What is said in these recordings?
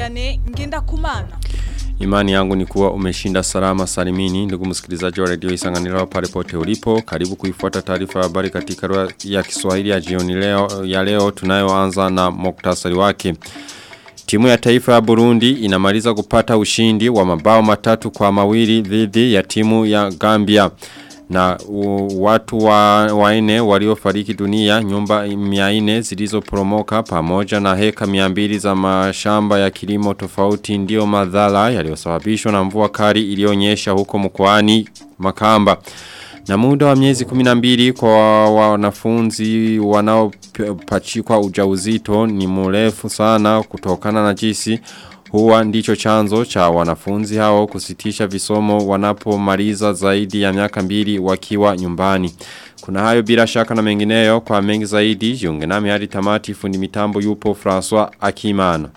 Vianney Ngendakumana. Imani yangu ni kuwa umeshinda salama salimini. Ndugu msikilizaji wa Radio Isanganiro pale pote ulipo. Karibu kuifuata taarifa ya habari katika lugha ya Kiswahili ya jioni leo tunayoanza na muktasari wake. Timu ya taifa ya Burundi inamaliza kupata ushindi wa mabao 3-2 dhidi ya timu ya Gambia. Na watu waine waliofariki dunia, nyumba 400 zilizoporomoka pamoja na heka 200 za mashamba ya kilimo tofauti ndio madhara yaliyosababishwa na mvua kali iliyonyesha huko mkoani Makamba. Na muda wa miezi 12 kwa wanafunzi wanaopachikwa ujauzito ni mrefu sana kutokana na jinsi huwa ndicho chanzo cha wanafunzi hao kusitisha visomo wanapomaliza zaidi ya miaka 2 wakiwa nyumbani. Kuna hayo bila shaka na mengineyo, kwa mengi zaidi jiunge nami hadi tamati. Fundi mitambo yupo François Akimana.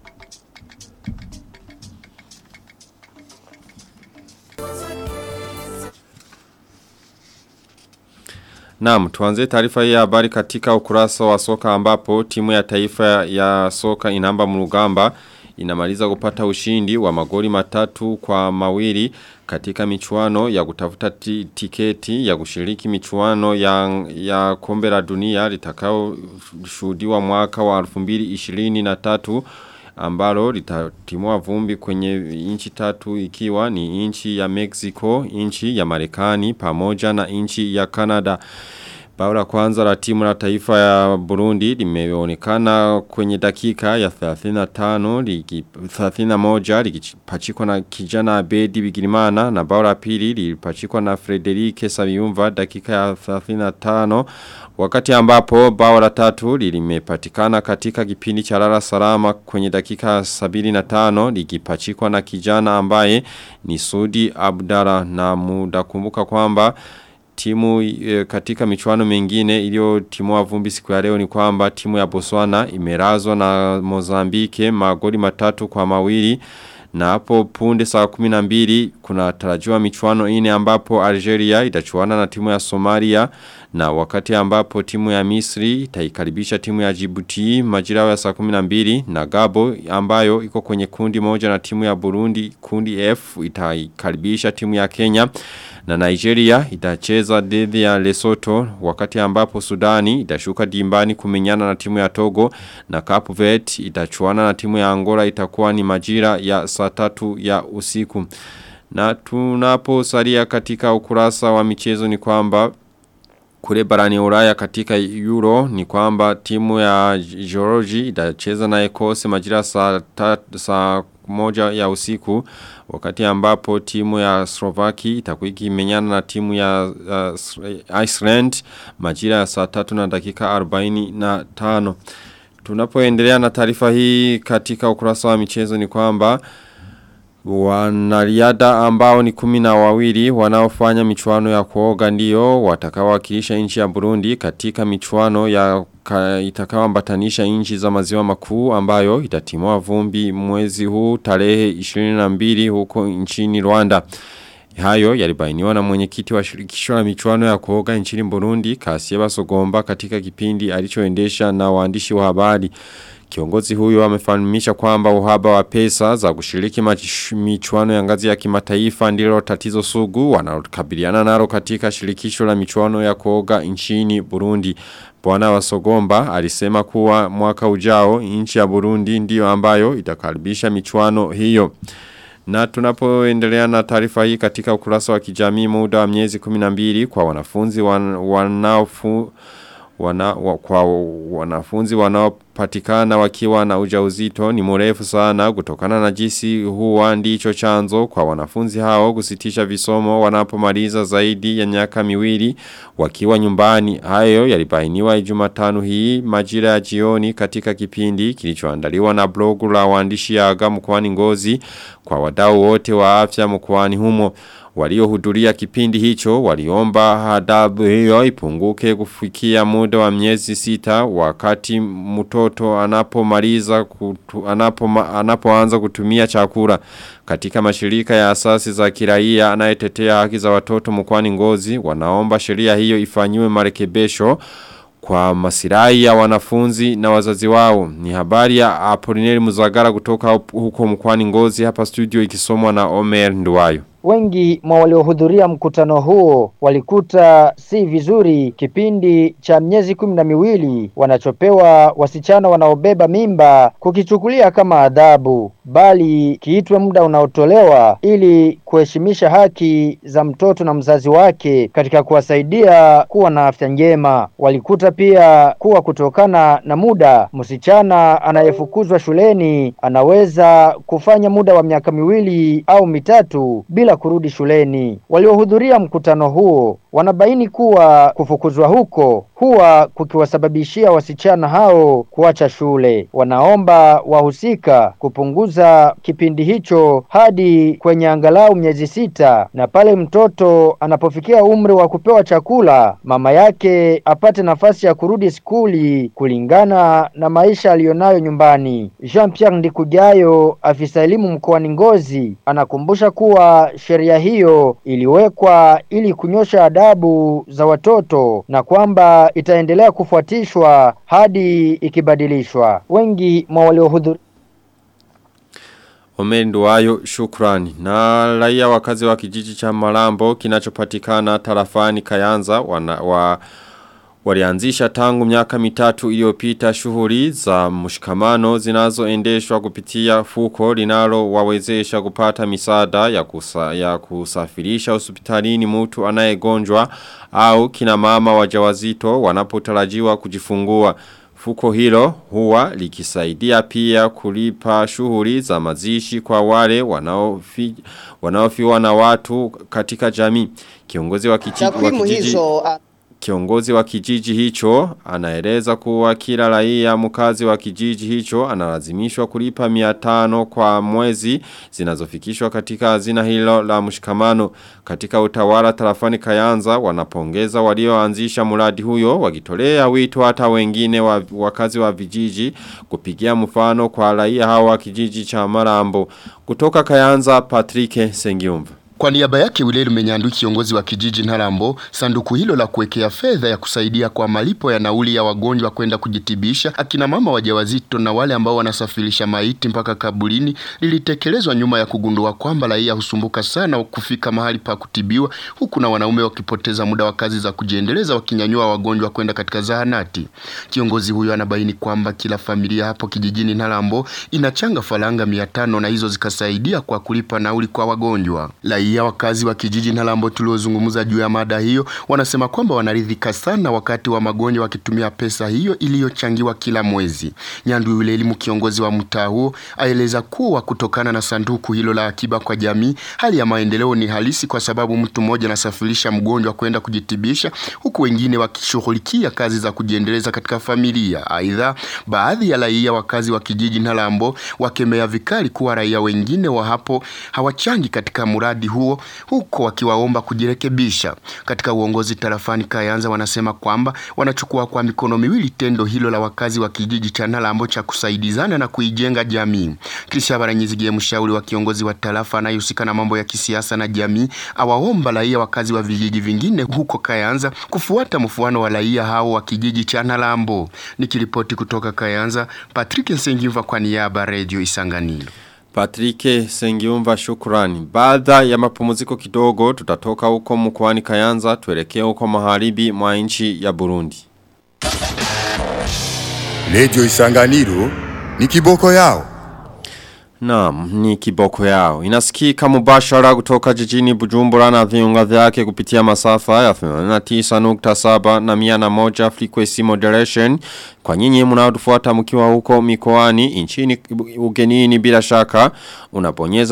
Naam, tuanze taarifa hii ya habari katika ukurasa wa soka ambapo timu ya taifa ya soka Inamba Mrugamba inamaliza kupata ushindi wa magoli 3-2 katika michuano ya kutafuta tiketi ya kushiriki michuano ya kombe la dunia litakao shuhudiwa mwaka wa 2023 ambalo litatimua vumbi kwenye inchi 3 ikiwa ni inchi ya Mexico, inchi ya Marekani pamoja na inchi ya Canada. Bao la kwanza la timu la taifa ya Burundi limeonekana kwenye dakika ya 31 likipachikwa na kijana Abedi Bigirimana, na bao la pili lilipachikwa na Frederike Sabiyumva dakika ya 35, wakati ambapo bao la tatu limepatikana katika kipindi cha lala salama kwenye dakika 75 likipachikwa na kijana ambaye ni Sudi Abdara. Na muda kumbuka kwamba timu katika michuano mengine iliyo timu wa vumbi siku ya leo ni kwamba timu ya Botswana imerazwa na Mozambique magoli 3-2, na hapo punde saa 12 kuna tarajiwa michuano ine ambapo Algeria itachuana na timu ya Somalia, na wakati ambapo timu ya Misri itaikaribisha timu ya Djibouti majira ya saa 12, na Gabo ambayo iko kwenye kundi moja na timu ya Burundi kundi F itaikaribisha timu ya Kenya, na Nigeria itacheza dhidi ya Lesotho, wakati ambapo Sudani itashuka dimbani kumenyana na timu ya Togo, na Cape Verde itachuana na timu ya Angola itakuwa ni majira ya saa 3 ya usiku. Na tunaposalia katika ukurasa wa michezo ni kwamba kule barani Ulaya katika Euro ni kwamba timu ya Georgia itacheza na Ecosse majira saa 1 ya usiku, wakati ambapo timu ya Slovaki itakuwa ikimenyana na timu ya Iceland majira ya saa 3:45. Tunapoendelea na taarifa hii katika ukurasa wa michezo ni kwamba wanariadha ambao ni 12 wanaofanya michuano ya kuoga ndio watakaowakilisha nchi ya Burundi katika michuano ya itakayoambatanisha nchi za maziwa makuu ambayo itatimua vumbi mwezi huu tarehe 22 huko nchini Rwanda. Hayo yalibainiwa na mwenyekiti wa shirikisho la michuano ya kuoga nchini Burundi Kasieba Sogomba katika kipindi alichoendesha na waandishi wa habari. Kiongozi huyo amefahamisha kwamba uhaba wa pesa za kushiriki michuano ya ngazi ya kimataifa ndilo tatizo sugu wanalokabiliana nalo katika shirikisho la michuano ya kuoga nchini Burundi. Bwana wa Sogomba alisema kuwa mwaka ujao nchi ya Burundi ndiyo ambayo itakaribisha michuano hiyo. Na tunapoendelea na taarifa hii katika ukurasa wa kijamii, muda wa miezi 12 kwa wanafunzi wanaopatikana wakiwa na ujauzito ni mrefu sana kutokana na jinsi huwa ndicho chanzo kwa wanafunzi hao kusitisha visomo wanapomaliza zaidi ya miaka 2 wakiwa nyumbani. Hayo yalibainiwa Jumatano hii majira ya jioni katika kipindi kilichoandaliwa na blogu la waandishi ya Aga mkoani Ngozi kwa wadau wote wa afya mkoani humo. Waliohudhuria kipindi hicho waliomba adhabu hiyo ipunguke kufikia muda wa miezi 6 wakati mtoto anapoanza kutumia chakula. Katika mashirika ya asasi za kiraia anayetetea haki za watoto mkoani Ngozi wanaomba sheria hiyo ifanyiwe marekebisho kwa masirai ya wanafunzi na wazazi wao. Ni habari ya Apolineri Muzagara kutoka huko mkoani Ngozi, hapa studio ikisomwa na Omer Nduwayo. Wengi mwa waliohudhuria mkutano huo walikuta si vizuri kipindi cha miezi 12 wanachopewa wasichana wanaobeba mimba kukichukulia kama adhabu, bali kiitwe muda unaotolewa ili kuheshimisha haki za mtoto na mzazi wake katika kuwasaidia kuwa na afya njema. Walikuta pia kuwa kutokana na muda, msichana anayefukuzwa shuleni anaweza kufanya muda wa miaka 2 au 3 bila kurudi shuleni. Waliohudhuria mkutano huo wanabaini kuwa kufukuzwa huko huwa kukiwasababishia wasichana hao kuacha shule. Wanaomba wahusika kupunguza kipindi hicho hadi kwenye angalau miezi 6, na pale mtoto anapofikia umri wa kupewa chakula, mama yake apate nafasi ya kurudi skuli kulingana na maisha aliyonayo nyumbani. Jean-Pierre Ndikujayo, afisa elimu mkoani Ngozi, anakumbusha kuwa sheria hiyo iliwekwa ili kunyosha adabu za watoto na kwamba itaendelea kufuatishwa hadi ikibadilishwa. Wengi mwa waliohudhuria Omendo wayo shukrani. Na raia wakazi wa kijiji cha Malambo kinachopatikana tarafani Kayanza walianzisha tangu miaka 3 iliyopita shughuli za mshikamano zinazoendeshwa kupitia fuko linalo wawezesha kupata misaada ya kusafirisha hospitalini mtu anayegonjwa au kina mama wajawazito wanapotarajiwa kujifungua. Fuko hilo huwa likisaidia pia kulipa shughuli za mazishi kwa wale wanaofiwa na watu katika jamii. Kiongozi wa kijiji hicho anaeleza kuwa kila raia mkazi wa kijiji hicho analazimishwa kulipa 500 kwa mwezi zinazofikishwa katika hazina hilo la mshikamano. Katika utawala tarafani Kayanza wanapongeza walioanzisha mradi huyo, wakitolea wito hata wengine wakazi wa vijiji kupigia mfano kwa raia hawa wa kijiji cha Malambo. Kutoka Kayanza, Patrick Sengiumva. Kwa niaba yake Wilelu Menyandu, kiongozi wa kijiji Nharambo, sanduku hilo la kuwekea fedha ya kusaidia kwa malipo ya nauli ya wagonjwa kwenda kujitibisha, akina mama wajawazito na wale ambao wanasafirisha maiti mpaka kaburini, lilitekelezwa nyuma ya kugundua kwamba raia husumbuka sana kufika mahali pa kutibiwa, huku na wanaume wakipoteza muda wa kazi za kujiendeleza wakinyanyua wagonjwa kwenda katika zahanati. Kiongozi huyo anabaini kwamba kila familia hapo kijijini Nharambo inachanga faranga 500 na hizo zikasaidia kwa kulipa nauli kwa wagonjwa. Raia wakazi wa kijiji Nharambo tuliozungumza juu ya mada hiyo wanasema kwamba wanaridhika sana wakati wa magonjwa wakitumia pesa hiyo iliyochangiwa kila mwezi. Nyandu yule elimu kiongozi wa mtaa huo aeleza kuwa kutokana na sanduku hilo la akiba kwa jamii, hali ya maendeleo ni halisi kwa sababu mtu mmoja anasafirisha mgonjwa kwenda kujitibisha huku wengine wakishughulikia kazi za kujiendeleza katika familia. Aidha, baadhi ya raia wakazi wa kijiji Nharambo wakemea vikali kuwa raia wengine wa hapo hawachangi katika mradi huo, huko wakiwaomba kujirekebisha. Katika uongozi tarafani Kayanza wanasema kwamba wanachukua kwa mikono miwili tendo hilo la wakazi wa kijiji cha Nharambo cha kusaidizana na kuijenga jamii. Kisha Baranyizigiye, mshauri wa kiongozi wa tarafa anayehusika na mambo ya kisiasa na jamii, awaomba raia wakazi wa vijiji vingine huko Kayanza kufuata mfano wa raia hao wa kijiji cha Nharambo. Nikiripoti kutoka Kayanza, Patrick Nsengimva kwa niaba Radio Isanganiro. Patrick Sengiumva shukrani. Baada ya mapumziko kidogo tutatoka huko mkoani Kayanza tuelekea huko magharibi mwa nchi ya Burundi. Radio Isanganiro ni kiboko yao. Naam, ni kiboko yao. Inasikika mubashara kutoka jijini Bujumbura na viunga vyake kupitia masafa ya 89.7 na 101 frequency modulation. Kwa nyinyi mnaotufuata mkiwa huko mikoani nchini ugenini, bila shaka unaponyeza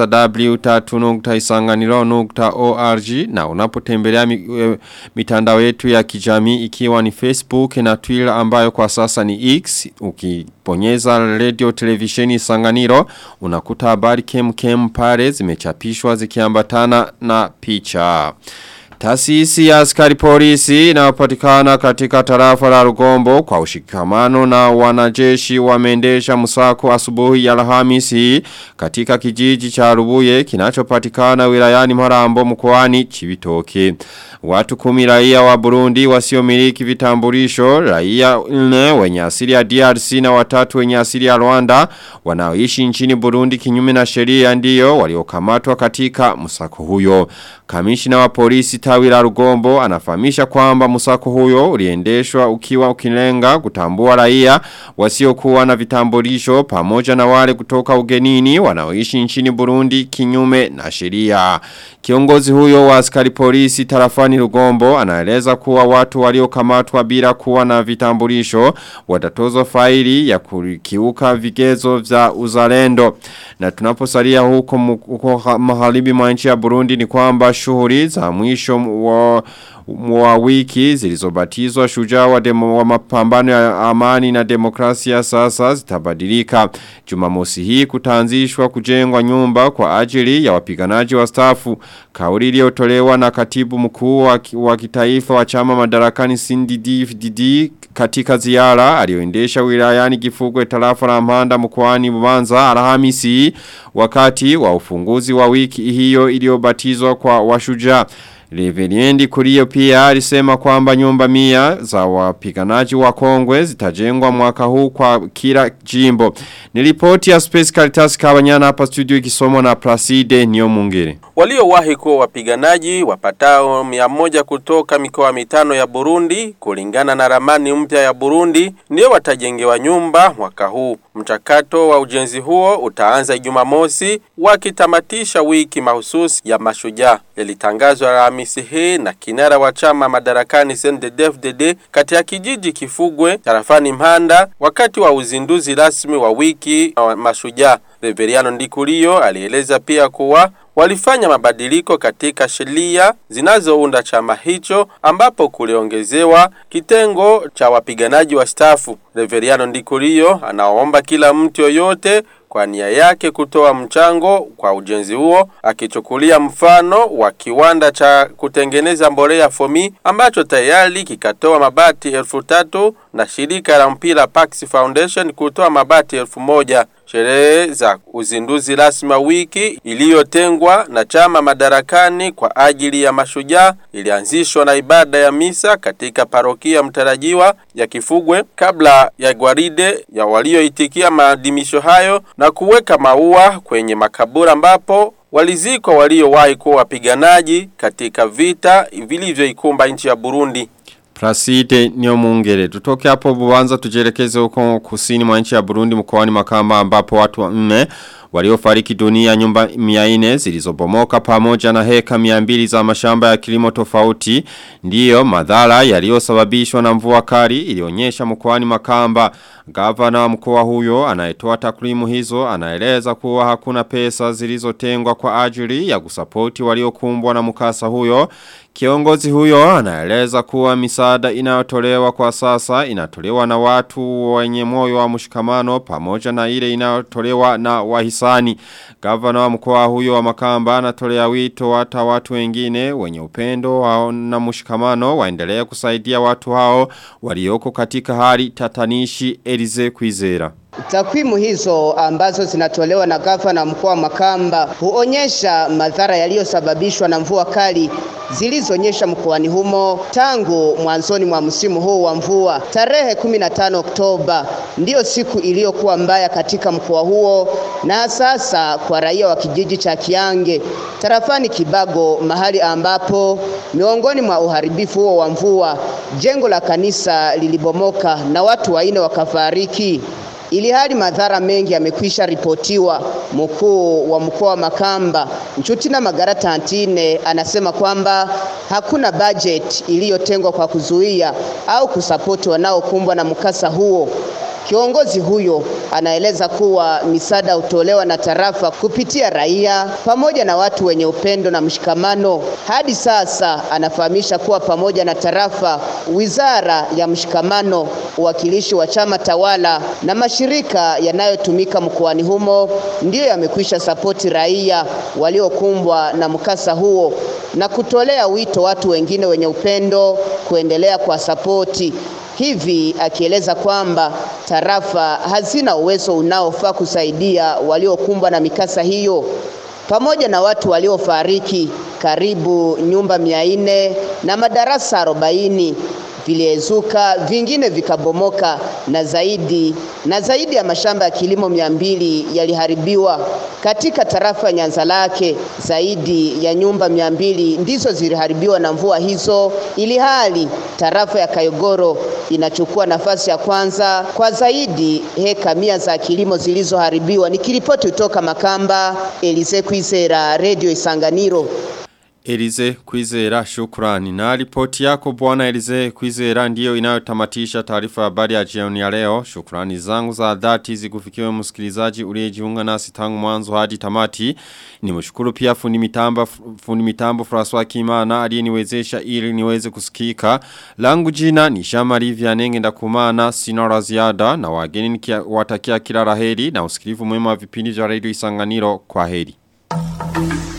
w3.isanganiro.org na unapotembelea mitandao yetu ya kijamii ikiwa ni Facebook na Twitter ambayo kwa sasa ni X. Ukiponyeza radio televisheni Isanganiro unakuta habari kem pale zimechapishwa zikiambatana na picha. Taasisi ya askari polisi inayopatikana katika tarafa la Rugombo kwa ushikamano na wanajeshi wameendesha msako asubuhi ya Alhamisi katika kijiji cha Rubuye kinachopatikana wilayani Marambo mkoani Cibitoke. Watu 10 raia wa Burundi wasiomiliki vitambulisho, raia 4 wenye asili ya DRC na 3 wenye asili ya Rwanda wanaoishi nchini Burundi kinyume na sheria ndio waliokamatwa katika msako huyo. Kamishna wa polisi tawi la Rugombo anafahamisha kwamba msako huyo uliendeshwa ukiwa ukilenga kutambua raia wasiokuwa na vitambulisho pamoja na wale kutoka ugenini wanaoishi nchini Burundi kinyume na sheria. Kiongozi huyo wa askari polisi tarafani Rugombo anaeleza kuwa watu waliokamatwa bila kuwa na vitambulisho watatozwa faili ya kukiuka vigezo vya uzalendo. Na tunaposalia huko magharibi mwa nchi ya Burundi ni kwamba shughuli za mwisho wa wiki zilizobatizwa shujaa wa mapambano ya amani na demokrasia sasa zitabadilika. Jumamosi hii kutaanzishwa kujengwa nyumba kwa ajili ya wapiganaji wastaafu. Kauli iliyotolewa na katibu mkuu wa kitaifa wa chama madarakani CNDD-FDD katika ziara aliyoendesha wilayani Gifugwe tarafa la Mpanda mkoani Bubanza Alhamisi wakati wa ufunguzi wa wiki hiyo iliyobatizwa kwa washujaa. Reveriendi Kurio pia alisema kwamba nyumba 100 za wapiganaji wa Kongwe zitajengwa mwaka huu kwa kila jimbo. Ni ripoti ya Space Caritas Kabanyana hapa studio ikisomwa na Placide Niyomungere. Waliowahi kuwa wapiganaji wapatao 100 kutoka mikoa 5 ya Burundi kulingana na ramani mpya ya Burundi ndio watajengewa nyumba mwaka huu. Mchakato wa ujenzi huo utaanza Jumamosi wakitamatisha wiki mahususi ya mashujaa. Ilitangazwa Alhamisi hii na kinara wa chama madarakani CNDD-FDD katika kijiji Kifugwe tarafani Mpanda wakati wa uzinduzi rasmi wa wiki mashujaa. Reveriano Ndikurio alieleza pia kuwa walifanya mabadiliko katika sheria zinazounda chama hicho ambapo kuliongezewa kitengo cha wapiganaji wastaafu. Reveriano Ndikurio anaomba kila mtu yoyote kwa nia yake kutoa mchango kwa ujenzi huo, akichukulia mfano wa kiwanda cha kutengeneza mbolea Fomi ambacho tayari kikatoa mabati 3,000 na shirika la mpira Pax Foundation kutoa mabati 1,000. Sherehe za uzinduzi rasmi wa wiki iliyotengwa na chama madarakani kwa ajili ya mashujaa ilianzishwa na ibada ya misa katika parokia mtarajiwa ya Kifugwe kabla ya gwaride ya walioitikia maadhimisho hayo na kuweka maua kwenye makaburi ambapo walizikwa waliowahi kuwa wapiganaji katika vita vilivyoikumba nchi ya Burundi. Placide Niyomungere. Tutoke hapo Bubanza tujelekeze huko kusini mwa nchi ya Burundi mkoani Makamba ambapo watu 4 waliofariki dunia, nyumba 400 zilizobomoka pamoja na heka 200 za mashamba ya kilimo tofauti ndiyo madhara yaliyosababishwa na mvua kali ilionyesha mkoani Makamba. Gavana wa mkoa huyo anayetoa takwimu hizo anaeleza kuwa hakuna pesa zilizotengwa kwa ajili ya kusapoti waliokumbwa na mkasa huyo. Kiongozi huyo anaeleza kuwa misaada inayotolewa kwa sasa inatolewa na watu wenye moyo wa mshikamano pamoja na ile inayotolewa na wahisani. Gavana wa mkoa huyo wa Makamba anatolea wito hata watu wengine wenye upendo na mshikamano waendelee kusaidia watu hao walioko katika hali tatanishi. Elize Kwizera. Takwimu hizo ambazo zinatolewa na gavana mkoa wa Makamba huonyesha madhara yaliyosababishwa na mvua kali zilizonyesha mkoani humo tangu mwanzoni mwa msimu huu wa mvua. Tarehe 15 Oktoba ndio siku iliyokuwa mbaya katika mkoa huo, na sasa kwa raia wa kijiji cha Kiange tarafani Kibago, mahali ambapo miongoni mwa uharibifu huo wa mvua jengo la kanisa lilibomoka na watu 4 wakafariki. Ili hali madhara mengi yamekwisha ripotiwa. Mkuu wa mkoa wa Makamba Nchutina Magara Tantine anasema kwamba hakuna budget iliyotengwa kwa kuzuia au kusapoti wanaokumbwa na mkasa huo. Kiongozi huyo anaeleza kuwa misaada hutolewa na tarafa kupitia raia pamoja na watu wenye upendo na mshikamano. Hadi sasa anafahamisha kuwa pamoja na tarafa, wizara ya mshikamano, uwakilishi wa chama tawala na mashirika yanayotumika mkoani humo ndiyo yamekwisha sapoti raia waliokumbwa na mkasa huo na kutolea wito watu wengine wenye upendo kuendelea kwa sapoti. Hivi akieleza kwamba tarafa hazina uwezo unaofaa kusaidia waliokumbwa na mikasa hiyo. Pamoja na watu waliofariki, karibu nyumba 400 na madarasa 40 viliezuka, vingine vikabomoka na zaidi ya mashamba ya kilimo 200 yaliharibiwa. Katika tarafa Nyanzalake zaidi ya nyumba 200 ndizo ziliharibiwa na mvua hizo, ili hali tarafa ya Kayogoro inachukua nafasi ya kwanza kwa zaidi heka 100 za kilimo zilizoharibiwa. Nikiripoti kutoka Makamba, Elize Kwizera, Radio Isanganiro. Elize Kwizera, shukrani. Na ripoti yako bwana Elize Kwizera ndiyo inayotamatisha taarifa ya habari ya jioni ya leo. Shukrani zangu za dhati zikufikiwe msikilizaji uliyejiunga nasi tangu mwanzo hadi tamati. Nimshukuru pia fundi mitambo François Kimana aliyeniwezesha ili niweze kusikika. Langu jina ni Shamari Vianenge ndakumana, sina la ziada na wageni nikiwatakia kila laheri na usikilivu mwema wa vipindi vya Radio Isanganiro. Kwa heri.